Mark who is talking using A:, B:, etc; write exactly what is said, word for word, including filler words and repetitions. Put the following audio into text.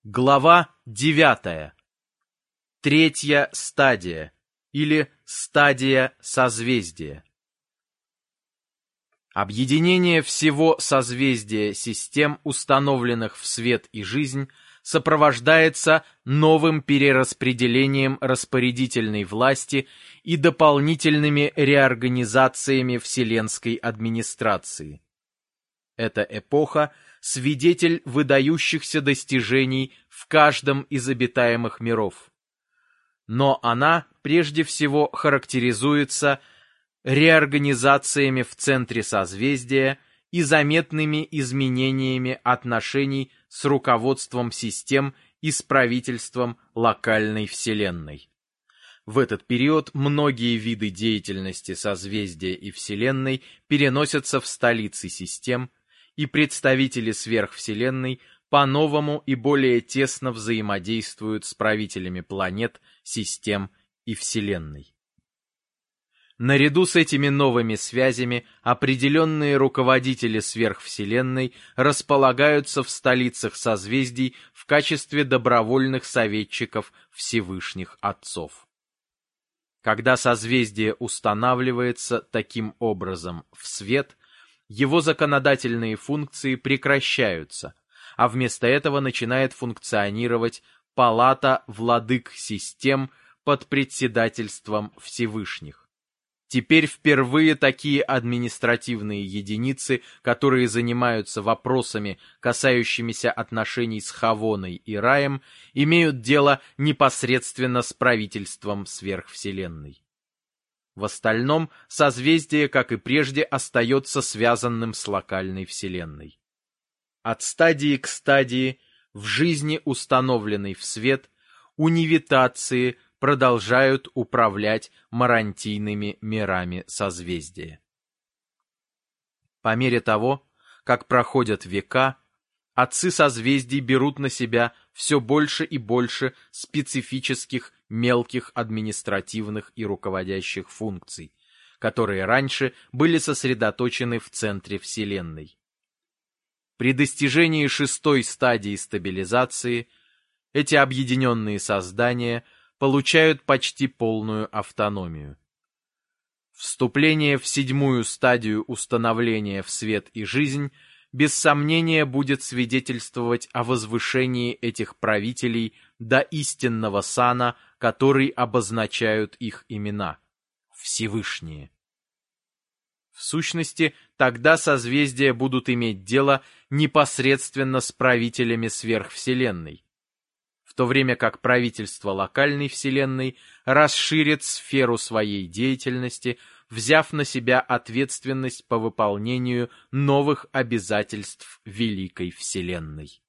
A: Глава девятая. Третья стадия или стадия созвездия. Объединение всего созвездия систем, установленных в свет и жизнь, сопровождается новым перераспределением распорядительной власти и дополнительными реорганизациями вселенской администрации. Эта эпоха – свидетель выдающихся достижений в каждом из обитаемых миров. Но она прежде всего характеризуется реорганизациями в центре созвездия и заметными изменениями отношений с руководством систем и с правительством локальной Вселенной. В этот период многие виды деятельности созвездия и Вселенной переносятся в столицы систем, и представители сверхвселенной по-новому и более тесно взаимодействуют с правителями планет, систем и Вселенной. Наряду с этими новыми связями определенные руководители сверхвселенной располагаются в столицах созвездий в качестве добровольных советчиков Всевышних Отцов. Когда созвездие устанавливается таким образом в свет, его законодательные функции прекращаются, а вместо этого начинает функционировать палата владык систем под председательством Всевышних. Теперь впервые такие административные единицы, которые занимаются вопросами, касающимися отношений с Хавоной и Раем, имеют дело непосредственно с правительством сверхвселенной. В остальном созвездие, как и прежде, остается связанным с локальной Вселенной. От стадии к стадии, в жизни, установленной в свет, унивитации продолжают управлять марантийными мирами созвездия. По мере того, как проходят века, отцы созвездий берут на себя все больше и больше специфических мелких административных и руководящих функций, которые раньше были сосредоточены в центре Вселенной. При достижении шестой стадии стабилизации эти объединенные создания получают почти полную автономию. Вступление в седьмую стадию установления в свет и жизнь без сомнения будет свидетельствовать о возвышении этих правителей до истинного сана, который обозначают их имена – Всевышние. В сущности, тогда созвездия будут иметь дело непосредственно с правителями сверхвселенной, в то время как правительство локальной Вселенной расширит сферу своей деятельности, взяв на себя ответственность по выполнению новых обязательств Великой Вселенной.